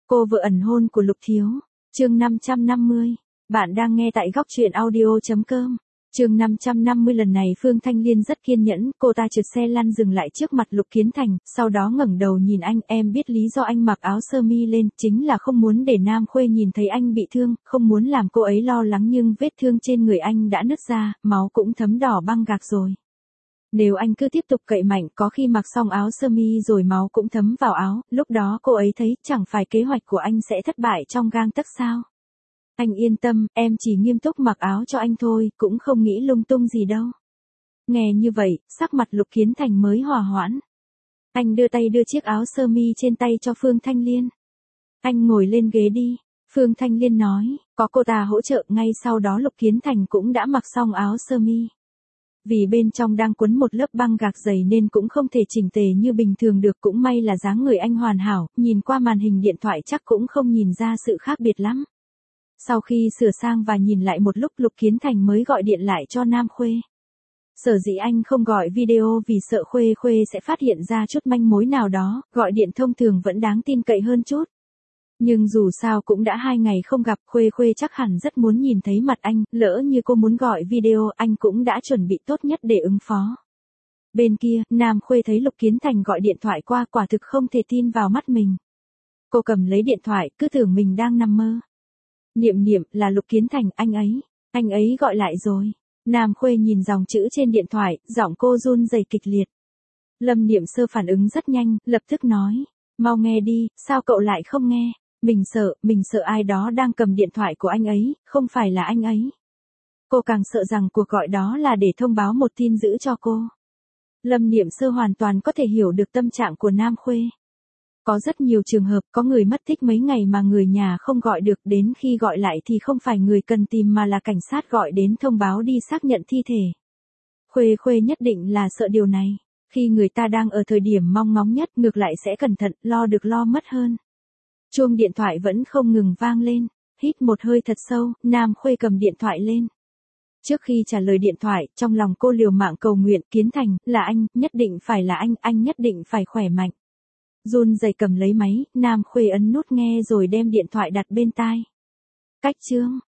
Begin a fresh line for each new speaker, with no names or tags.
Cô vợ ẩn hôn của Lục Thiếu. Chương 550. Bạn đang nghe tại góc truyện audio.com. Chương 550. Lần này Phương Thanh Liên rất kiên nhẫn, cô ta trượt xe lăn dừng lại trước mặt Lục Kiến Thành, sau đó ngẩng đầu nhìn anh, em biết lý do anh mặc áo sơ mi lên, chính là không muốn để Nam Khuê nhìn thấy anh bị thương, không muốn làm cô ấy lo lắng, nhưng vết thương trên người anh đã nứt ra, máu cũng thấm đỏ băng gạc rồi. Nếu anh cứ tiếp tục cậy mạnh, có khi mặc xong áo sơ mi rồi máu cũng thấm vào áo, lúc đó cô ấy thấy chẳng phải kế hoạch của anh sẽ thất bại trong gang tấc sao. Anh yên tâm, em chỉ nghiêm túc mặc áo cho anh thôi, cũng không nghĩ lung tung gì đâu. Nghe như vậy, sắc mặt Lục Kiến Thành mới hòa hoãn. Anh đưa tay đưa chiếc áo sơ mi trên tay cho Phương Thanh Liên. Anh ngồi lên ghế đi, Phương Thanh Liên nói, có cô ta hỗ trợ. Ngay sau đó Lục Kiến Thành cũng đã mặc xong áo sơ mi. Vì bên trong đang quấn một lớp băng gạc dày nên cũng không thể chỉnh tề như bình thường được, cũng may là dáng người anh hoàn hảo, nhìn qua màn hình điện thoại chắc cũng không nhìn ra sự khác biệt lắm. Sau khi sửa sang và nhìn lại một lúc, Lục Kiến Thành mới gọi điện lại cho Nam Khuê. Sở dĩ anh không gọi video vì sợ Khuê sẽ phát hiện ra chút manh mối nào đó, gọi điện thông thường vẫn đáng tin cậy hơn chút. Nhưng dù sao cũng đã 2 ngày không gặp, Khuê chắc hẳn rất muốn nhìn thấy mặt anh, lỡ như cô muốn gọi video, anh cũng đã chuẩn bị tốt nhất để ứng phó. Bên kia, Nam Khuê thấy Lục Kiến Thành gọi điện thoại qua, quả thực không thể tin vào mắt mình. Cô cầm lấy điện thoại, cứ tưởng mình đang nằm mơ. Niệm, là Lục Kiến Thành, anh ấy gọi lại rồi. Nam Khuê nhìn dòng chữ trên điện thoại, giọng cô run rẩy kịch liệt. Lâm Niệm Sơ phản ứng rất nhanh, lập tức nói, mau nghe đi, sao cậu lại không nghe? Mình sợ ai đó đang cầm điện thoại của anh ấy, không phải là anh ấy. Cô càng sợ rằng cuộc gọi đó là để thông báo một tin dữ cho cô. Lâm Niệm Sơ hoàn toàn có thể hiểu được tâm trạng của Nam Khuê. Có rất nhiều trường hợp, có người mất tích mấy ngày mà người nhà không gọi được, đến khi gọi lại thì không phải người cần tìm mà là cảnh sát gọi đến thông báo đi xác nhận thi thể. Khuê nhất định là sợ điều này. Khi người ta đang ở thời điểm mong ngóng nhất, ngược lại sẽ cẩn thận, lo được lo mất hơn. Chuông điện thoại vẫn không ngừng vang lên. Hít một hơi thật sâu, Nam Khuê cầm điện thoại lên. Trước khi trả lời điện thoại, trong lòng cô liều mạng cầu nguyện, Kiến Thành, là anh, nhất định phải là anh nhất định phải khỏe mạnh. Run rẩy cầm lấy máy, Nam Khuê ấn nút nghe rồi đem điện thoại đặt bên tai. Cách chương.